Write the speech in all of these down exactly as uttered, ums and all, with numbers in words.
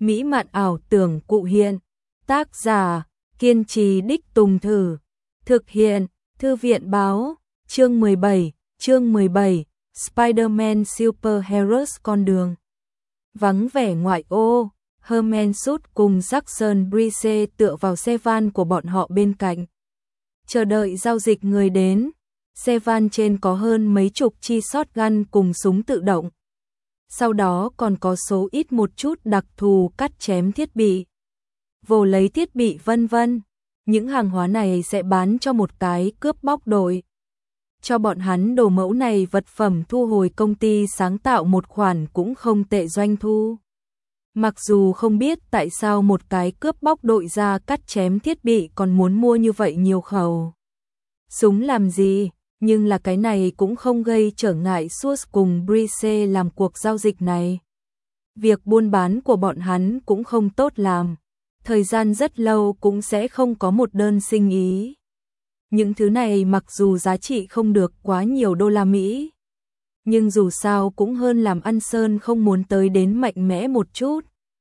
mỹ mạn ảo tưởng cụ hiện. Tác giả, kiên trì đích Tùng Thử. Thực hiện, Thư viện báo. Chương mười bảy, chương mười bảy, Spider-Man Super Heroes con đường. Vắng vẻ ngoại ô, Herman Sút cùng Jackson Brice tựa vào xe van của bọn họ bên cạnh. Chờ đợi giao dịch người đến, xe van trên có hơn mấy chục chi shotgun cùng súng tự động. Sau đó còn có số ít một chút đặc thù cắt chém thiết bị, vồ lấy thiết bị vân vân. Những hàng hóa này sẽ bán cho một cái cướp bóc đội. Cho bọn hắn đồ mẫu này vật phẩm thu hồi công ty sáng tạo một khoản cũng không tệ doanh thu. Mặc dù không biết tại sao một cái cướp bóc đội ra cắt chém thiết bị còn muốn mua như vậy nhiều khẩu súng làm gì, nhưng là cái này cũng không gây trở ngại Sus cùng Brice làm cuộc giao dịch này. Việc buôn bán của bọn hắn cũng không tốt làm, thời gian rất lâu cũng sẽ không có một đơn sinh ý. Những thứ này mặc dù giá trị không được quá nhiều đô la Mỹ, nhưng dù sao cũng hơn làm ăn sơn không muốn tới đến mạnh mẽ một chút.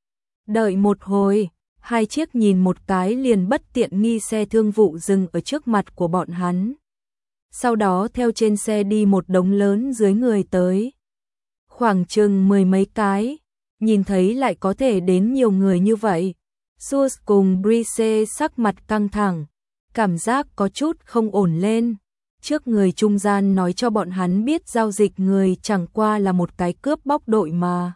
Đợi một hồi, hai chiếc nhìn một cái liền bất tiện nghi xe thương vụ dừng ở trước mặt của bọn hắn. Sau đó theo trên xe đi một đống lớn dưới người tới. Khoảng chừng mười mấy cái, nhìn thấy lại có thể đến nhiều người như vậy. Sus cùng Brice sắc mặt căng thẳng, cảm giác có chút không ổn lên. Trước người trung gian nói cho bọn hắn biết giao dịch người chẳng qua là một cái cướp bóc đội mà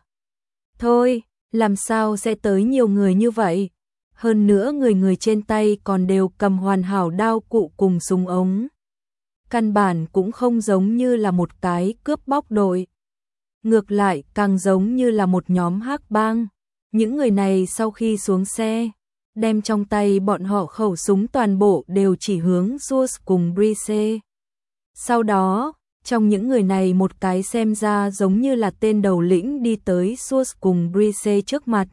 thôi, làm sao sẽ tới nhiều người như vậy? Hơn nữa người người trên tay còn đều cầm hoàn hảo đao cụ cùng súng ống. Căn bản cũng không giống như là một cái cướp bóc đội. Ngược lại càng giống như là một nhóm hắc bang. Những người này sau khi xuống xe, đem trong tay bọn họ khẩu súng toàn bộ đều chỉ hướng Sus cùng Brice. Sau đó, trong những người này một cái xem ra giống như là tên đầu lĩnh đi tới Sus cùng Brice trước mặt.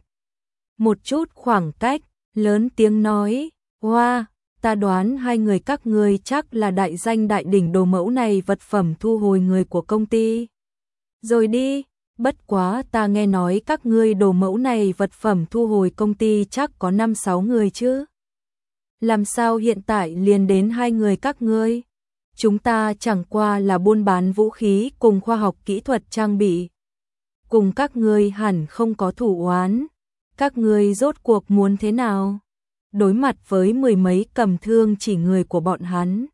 Một chút khoảng cách, lớn tiếng nói, "Hoa, ta đoán hai người các ngươi chắc là đại danh đại đỉnh đồ mẫu này vật phẩm thu hồi người của công ty. Rồi đi, bất quá ta nghe nói các ngươi đồ mẫu này vật phẩm thu hồi công ty chắc có năm sáu người chứ. Làm sao hiện tại liền đến hai người các ngươi? Chúng ta chẳng qua là buôn bán vũ khí cùng khoa học kỹ thuật trang bị. Cùng các ngươi hẳn không có thủ oán. Các ngươi rốt cuộc muốn thế nào?" Đối mặt với mười mấy cầm thương chỉ người của bọn hắn,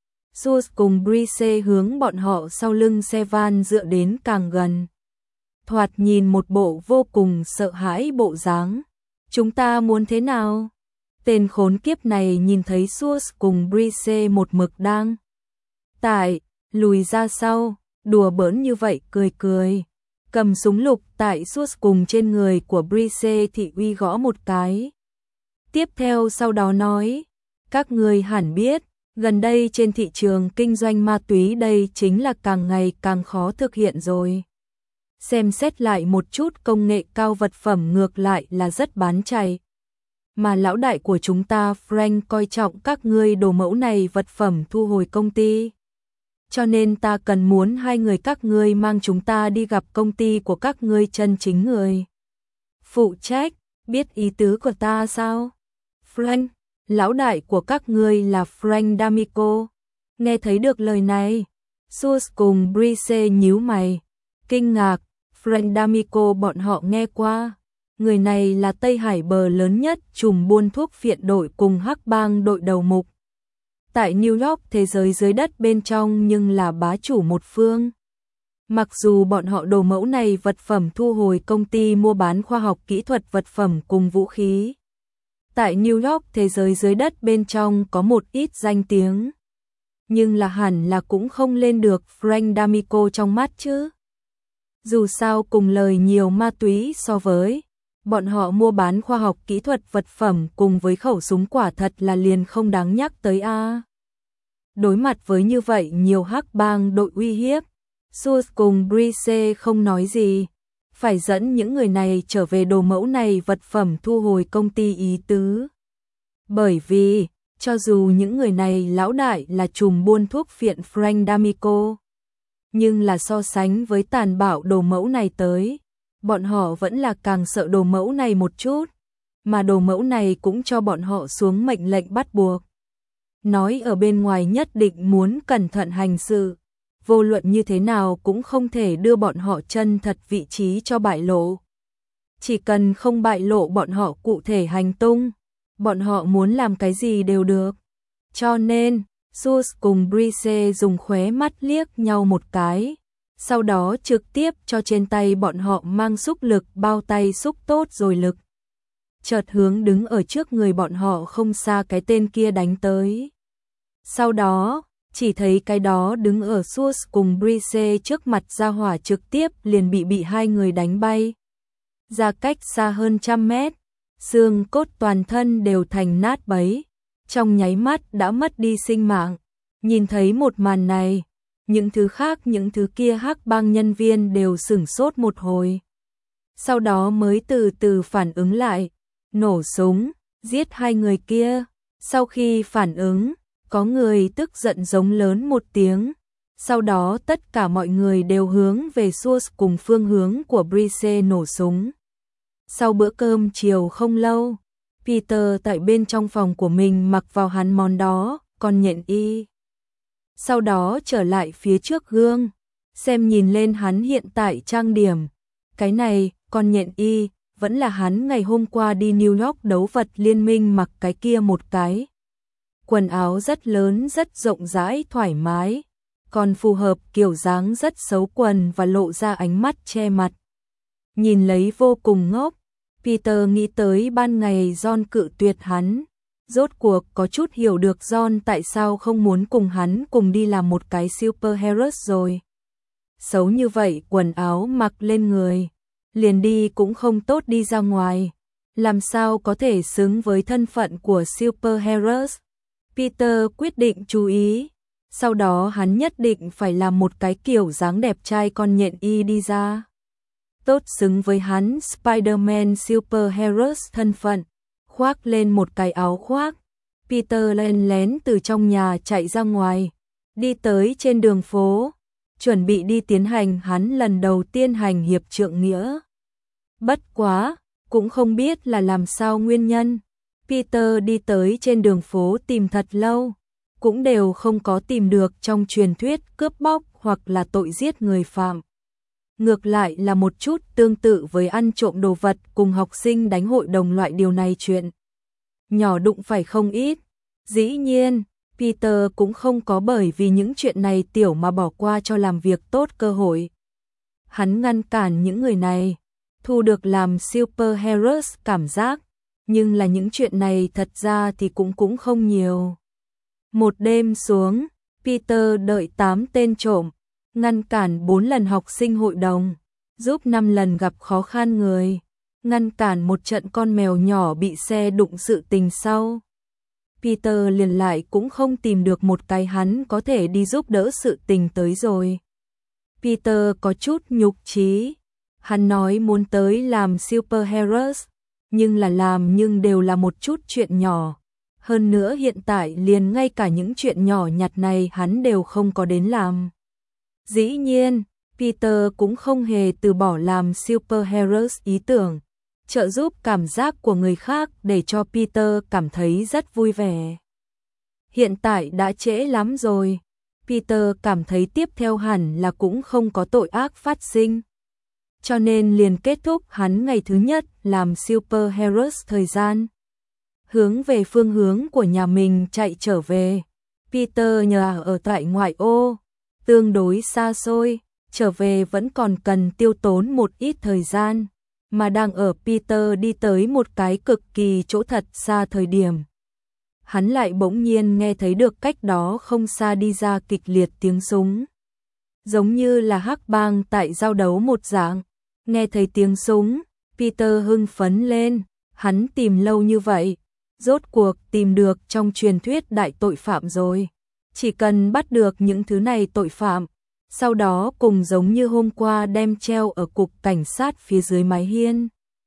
Sus cùng Brice hướng bọn họ sau lưng xe van dựa đến càng gần. Thoạt nhìn một bộ vô cùng sợ hãi bộ dáng. "Chúng ta muốn thế nào?" Tên khốn kiếp này nhìn thấy Sus cùng Brice một mực đang tại lùi ra sau, đùa bỡn như vậy cười cười. Cầm súng lục tại Sus cùng trên người của Brice thị uy gõ một cái. Tiếp theo sau đó nói, "Các ngươi hẳn biết, gần đây trên thị trường kinh doanh ma túy đây chính là càng ngày càng khó thực hiện rồi. Xem xét lại một chút công nghệ cao vật phẩm ngược lại là rất bán chạy. Mà lão đại của chúng ta Frank coi trọng các ngươi đồ mẫu này vật phẩm thu hồi công ty. Cho nên ta cần muốn hai người các ngươi mang chúng ta đi gặp công ty của các ngươi chân chính người phụ trách, biết ý tứ của ta sao?" "Frank, lão đại của các ngươi là Frank D'Amico." Nghe thấy được lời này, Sus cùng Brice nhíu mày, kinh ngạc. Frank D'Amico bọn họ nghe qua, người này là Tây Hải bờ lớn nhất trùm buôn thuốc phiện đội cùng hắc bang đội đầu mục. Tại New York thế giới dưới đất bên trong nhưng là bá chủ một phương. Mặc dù bọn họ đồ mẫu này vật phẩm thu hồi công ty mua bán khoa học kỹ thuật vật phẩm cùng vũ khí. Tại New York thế giới dưới đất bên trong có một ít danh tiếng. Nhưng là hẳn là cũng không lên được Frank D'Amico trong mắt chứ. Dù sao cùng lời nhiều ma túy so với, bọn họ mua bán khoa học kỹ thuật vật phẩm cùng với khẩu súng quả thật là liền không đáng nhắc tới a. Đối mặt với như vậy nhiều hắc bang đội uy hiếp, Sus cùng Brice không nói gì, phải dẫn những người này trở về đồ mẫu này vật phẩm thu hồi công ty ý tứ. Bởi vì, cho dù những người này lão đại là trùm buôn thuốc phiện Frank D'Amico, nhưng là so sánh với tàn bạo đồ mẫu này tới, bọn họ vẫn là càng sợ đồ mẫu này một chút, mà đồ mẫu này cũng cho bọn họ xuống mệnh lệnh bắt buộc. Nói ở bên ngoài nhất định muốn cẩn thận hành sự, vô luận như thế nào cũng không thể đưa bọn họ chân thật vị trí cho bại lộ. Chỉ cần không bại lộ bọn họ cụ thể hành tung, bọn họ muốn làm cái gì đều được. Cho nên, Sus cùng Brice dùng khóe mắt liếc nhau một cái, sau đó trực tiếp cho trên tay bọn họ mang xúc lực bao tay xúc tốt rồi lực. Chợt hướng đứng ở trước người bọn họ không xa cái tên kia đánh tới. Sau đó, chỉ thấy cái đó đứng ở Sus cùng Brice trước mặt ra hỏa trực tiếp liền bị bị hai người đánh bay. Ra cách xa hơn trăm mét, xương cốt toàn thân đều thành nát bấy, trong nháy mắt đã mất đi sinh mạng. Nhìn thấy một màn này, những thứ khác những thứ kia hắc bang nhân viên đều sửng sốt một hồi. Sau đó mới từ từ phản ứng lại, nổ súng, giết hai người kia. Sau khi phản ứng, có người tức giận giống lớn một tiếng. Sau đó tất cả mọi người đều hướng về Sus cùng phương hướng của Brice nổ súng. Sau bữa cơm chiều không lâu, Peter tại bên trong phòng của mình mặc vào hắn món đó, còn nhện y. Sau đó trở lại phía trước gương, xem nhìn lên hắn hiện tại trang điểm. Cái này, còn nhện y, vẫn là hắn ngày hôm qua đi New York đấu vật liên minh mặc cái kia một cái. Quần áo rất lớn rất rộng rãi thoải mái, còn phù hợp kiểu dáng rất xấu quần và lộ ra ánh mắt che mặt. Nhìn lấy vô cùng ngốc, Peter nghĩ tới ban ngày John cự tuyệt hắn. Rốt cuộc có chút hiểu được John tại sao không muốn cùng hắn cùng đi làm một cái superhero rồi. Xấu như vậy quần áo mặc lên người, liền đi cũng không tốt đi ra ngoài. Làm sao có thể xứng với thân phận của superheroes? Peter quyết định chú ý. Sau đó hắn nhất định phải làm một cái kiểu dáng đẹp trai con nhện y đi ra. Tốt xứng với hắn Spider-Man superheroes thân phận. Khoác lên một cái áo khoác, Peter lén lén từ trong nhà chạy ra ngoài, đi tới trên đường phố, chuẩn bị đi tiến hành hắn lần đầu tiên hành hiệp trượng nghĩa. Bất quá, cũng không biết là làm sao nguyên nhân, Peter đi tới trên đường phố tìm thật lâu, cũng đều không có tìm được trong truyền thuyết cướp bóc hoặc là tội giết người phạm. Ngược lại là một chút tương tự với ăn trộm đồ vật cùng học sinh đánh hội đồng loại điều này chuyện nhỏ đụng phải không ít. Dĩ nhiên, Peter cũng không có bởi vì những chuyện này tiểu mà bỏ qua cho làm việc tốt cơ hội. Hắn ngăn cản những người này, thu được làm superheroes cảm giác, nhưng là những chuyện này thật ra thì cũng cũng không nhiều. Một đêm xuống, Peter đợi tám tên trộm, ngăn cản bốn lần học sinh hội đồng, giúp năm lần gặp khó khăn người, ngăn cản một trận con mèo nhỏ bị xe đụng sự tình sau. Peter liền lại cũng không tìm được một cái hắn có thể đi giúp đỡ sự tình tới rồi. Peter có chút nhục chí, hắn nói muốn tới làm superheroes, nhưng là làm nhưng đều là một chút chuyện nhỏ. Hơn nữa hiện tại liền ngay cả những chuyện nhỏ nhặt này hắn đều không có đến làm. Dĩ nhiên, Peter cũng không hề từ bỏ làm superheroes ý tưởng, trợ giúp cảm giác của người khác để cho Peter cảm thấy rất vui vẻ. Hiện tại đã trễ lắm rồi, Peter cảm thấy tiếp theo hẳn là cũng không có tội ác phát sinh. Cho nên liền kết thúc hắn ngày thứ nhất làm superheroes thời gian. Hướng về phương hướng của nhà mình chạy trở về, Peter nhờ ở tại ngoại ô, tương đối xa xôi, trở về vẫn còn cần tiêu tốn một ít thời gian, mà đang ở Peter đi tới một cái cực kỳ chỗ thật xa thời điểm. Hắn lại bỗng nhiên nghe thấy được cách đó không xa đi ra kịch liệt tiếng súng. Giống như là hắc bang tại giao đấu một dạng, nghe thấy tiếng súng, Peter hưng phấn lên, hắn tìm lâu như vậy, rốt cuộc tìm được trong truyền thuyết đại tội phạm rồi. Chỉ cần bắt được những thứ này tội phạm, sau đó cùng giống như hôm qua đem treo ở cục cảnh sát phía dưới mái hiên.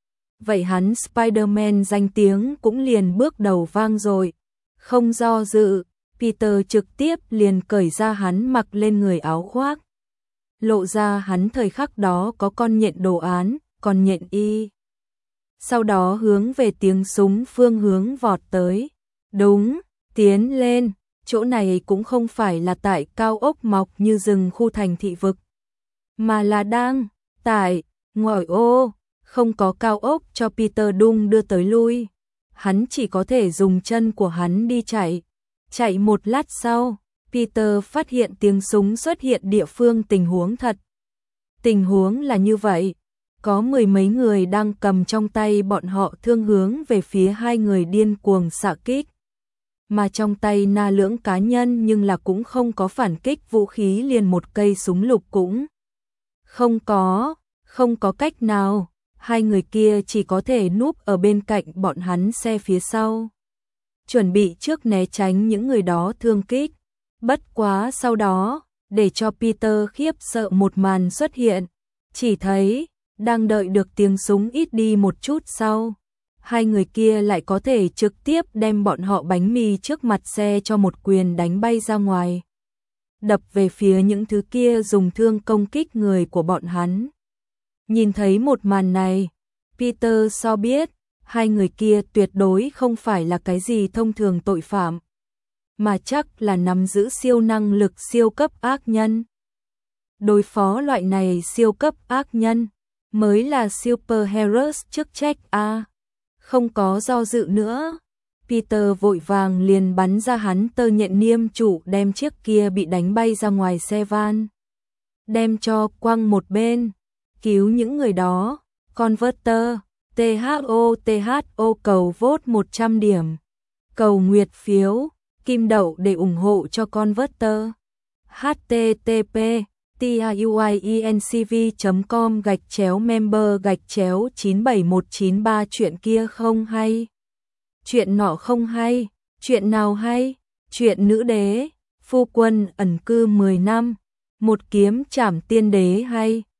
Vậy hắn Spider-Man danh tiếng cũng liền bước đầu vang rồi. Không do dự, Peter trực tiếp liền cởi ra hắn mặc lên người áo khoác. Lộ ra hắn thời khắc đó có con nhện đồ án, còn nhện y. Sau đó hướng về tiếng súng phương hướng vọt tới. Đúng, tiến lên, chỗ này cũng không phải là tại cao ốc mọc như rừng khu thành thị vực, mà là đang tại ngoại ô, không có cao ốc cho Peter Dung đưa tới lui. Hắn chỉ có thể dùng chân của hắn đi chạy. Chạy một lát sau, Peter phát hiện tiếng súng xuất hiện địa phương tình huống thật. Tình huống là như vậy, có mười mấy người đang cầm trong tay bọn họ thương hướng về phía hai người điên cuồng xạ kích. Mà trong tay Na Lưỡng cá nhân nhưng là cũng không có phản kích vũ khí, liền một cây súng lục cũng không có, không có cách nào, hai người kia chỉ có thể núp ở bên cạnh bọn hắn xe phía sau, chuẩn bị trước né tránh những người đó thương kích. Bất quá sau đó, để cho Peter khiếp sợ một màn xuất hiện, chỉ thấy, đang đợi được tiếng súng ít đi một chút sau, hai người kia lại có thể trực tiếp đem bọn họ bánh mì trước mặt xe cho một quyền đánh bay ra ngoài, đập về phía những thứ kia dùng thương công kích người của bọn hắn. Nhìn thấy một màn này, Peter so biết, hai người kia tuyệt đối không phải là cái gì thông thường tội phạm, mà chắc là nắm giữ siêu năng lực siêu cấp ác nhân. Đối phó loại này siêu cấp ác nhân, mới là superheroes chức trách a. Không có do dự nữa, Peter vội vàng liền bắn ra hắn tơ nhện niêm trụ, đem chiếc kia bị đánh bay ra ngoài xe van, đem cho quăng một bên, cứu những người đó. Converter, tê hát o tê hát o cầu vote một trăm điểm, cầu nguyệt phiếu, kim đậu để ủng hộ cho Converter. http tiuincv chấm com gạch chéo member gạch chéo chín bảy một chín ba. Chuyện kia không hay, chuyện nọ không hay, chuyện nào hay? Chuyện nữ đế phu quân ẩn cư mười năm, một kiếm trảm tiên đế hay.